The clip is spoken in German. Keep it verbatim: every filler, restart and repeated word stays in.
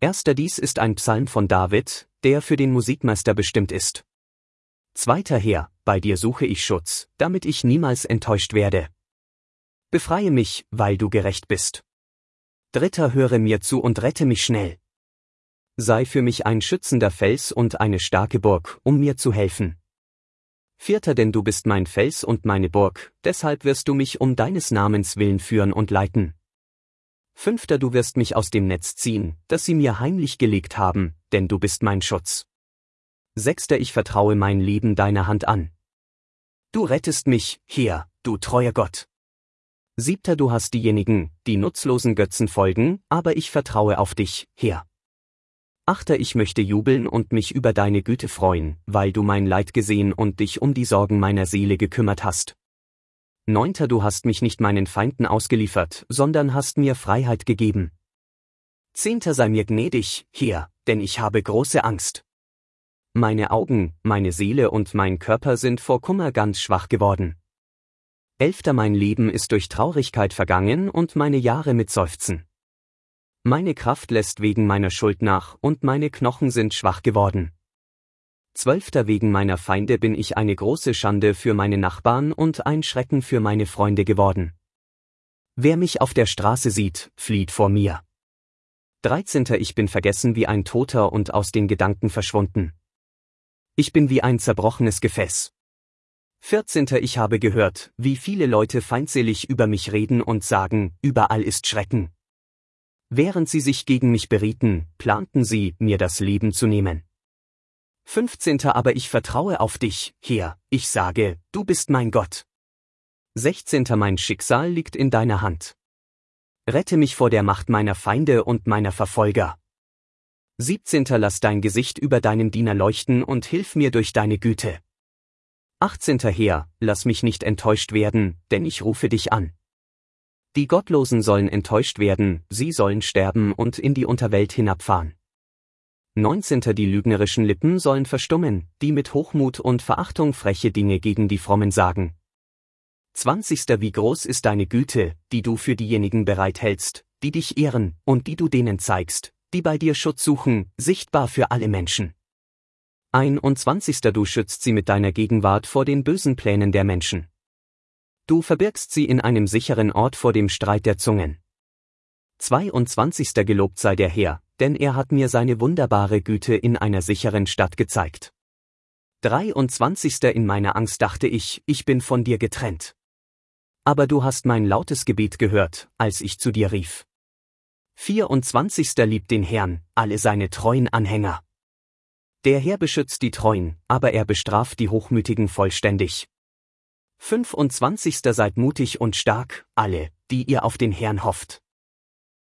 Erster Dies ist ein Psalm von David, der für den Musikmeister bestimmt ist. Zweiter Herr, bei dir suche ich Schutz, damit ich niemals enttäuscht werde. Befreie mich, weil du gerecht bist. Dritter, höre mir zu und rette mich schnell. Sei für mich ein schützender Fels und eine starke Burg, um mir zu helfen. Vierter, denn du bist mein Fels und meine Burg, deshalb wirst du mich um deines Namens willen führen und leiten. Fünfter, du wirst mich aus dem Netz ziehen, das sie mir heimlich gelegt haben, denn du bist mein Schutz. Sechster, ich vertraue mein Leben deiner Hand an. Du rettest mich, Herr, du treuer Gott. Siebter, du hast diejenigen, die nutzlosen Götzen folgen, aber ich vertraue auf dich, Herr. Achter, ich möchte jubeln und mich über deine Güte freuen, weil du mein Leid gesehen und dich um die Sorgen meiner Seele gekümmert hast. Neunter, du hast mich nicht meinen Feinden ausgeliefert, sondern hast mir Freiheit gegeben. Zehnter, sei mir gnädig, Herr, denn ich habe große Angst. Meine Augen, meine Seele und mein Körper sind vor Kummer ganz schwach geworden. Elfter, mein Leben ist durch Traurigkeit vergangen und meine Jahre mit Seufzen. Meine Kraft lässt wegen meiner Schuld nach und meine Knochen sind schwach geworden. Zwölfter, wegen meiner Feinde bin ich eine große Schande für meine Nachbarn und ein Schrecken für meine Freunde geworden. Wer mich auf der Straße sieht, flieht vor mir. Dreizehnter, ich bin vergessen wie ein Toter und aus den Gedanken verschwunden. Ich bin wie ein zerbrochenes Gefäß. Vierzehnter, ich habe gehört, wie viele Leute feindselig über mich reden und sagen, überall ist Schrecken. Während sie sich gegen mich berieten, planten sie, mir das Leben zu nehmen. Fünfzehnter, aber ich vertraue auf dich, Herr, ich sage, du bist mein Gott. Sechzehnter, mein Schicksal liegt in deiner Hand. Rette mich vor der Macht meiner Feinde und meiner Verfolger. Siebzehnter, lass dein Gesicht über deinen Diener leuchten und hilf mir durch deine Güte. Achtzehnter, Herr, lass mich nicht enttäuscht werden, denn ich rufe dich an. Die Gottlosen sollen enttäuscht werden, sie sollen sterben und in die Unterwelt hinabfahren. Neunzehnter, die lügnerischen Lippen sollen verstummen, die mit Hochmut und Verachtung freche Dinge gegen die Frommen sagen. Zwanzigster, wie groß ist deine Güte, die du für diejenigen bereithältst, die dich ehren und die du denen zeigst, die bei dir Schutz suchen, sichtbar für alle Menschen. Einundzwanzigster, du schützt sie mit deiner Gegenwart vor den bösen Plänen der Menschen. Du verbirgst sie in einem sicheren Ort vor dem Streit der Zungen. Zweiundzwanzigster, gelobt sei der Herr, denn er hat mir seine wunderbare Güte in einer sicheren Stadt gezeigt. Dreiundzwanzigster, in meiner Angst dachte ich, ich bin von dir getrennt. Aber du hast mein lautes Gebet gehört, als ich zu dir rief. Vierundzwanzigster, liebt den Herrn, alle seine treuen Anhänger. Der Herr beschützt die Treuen, aber er bestraft die Hochmütigen vollständig. Fünfundzwanzigster, seid mutig und stark, alle, die ihr auf den Herrn hofft.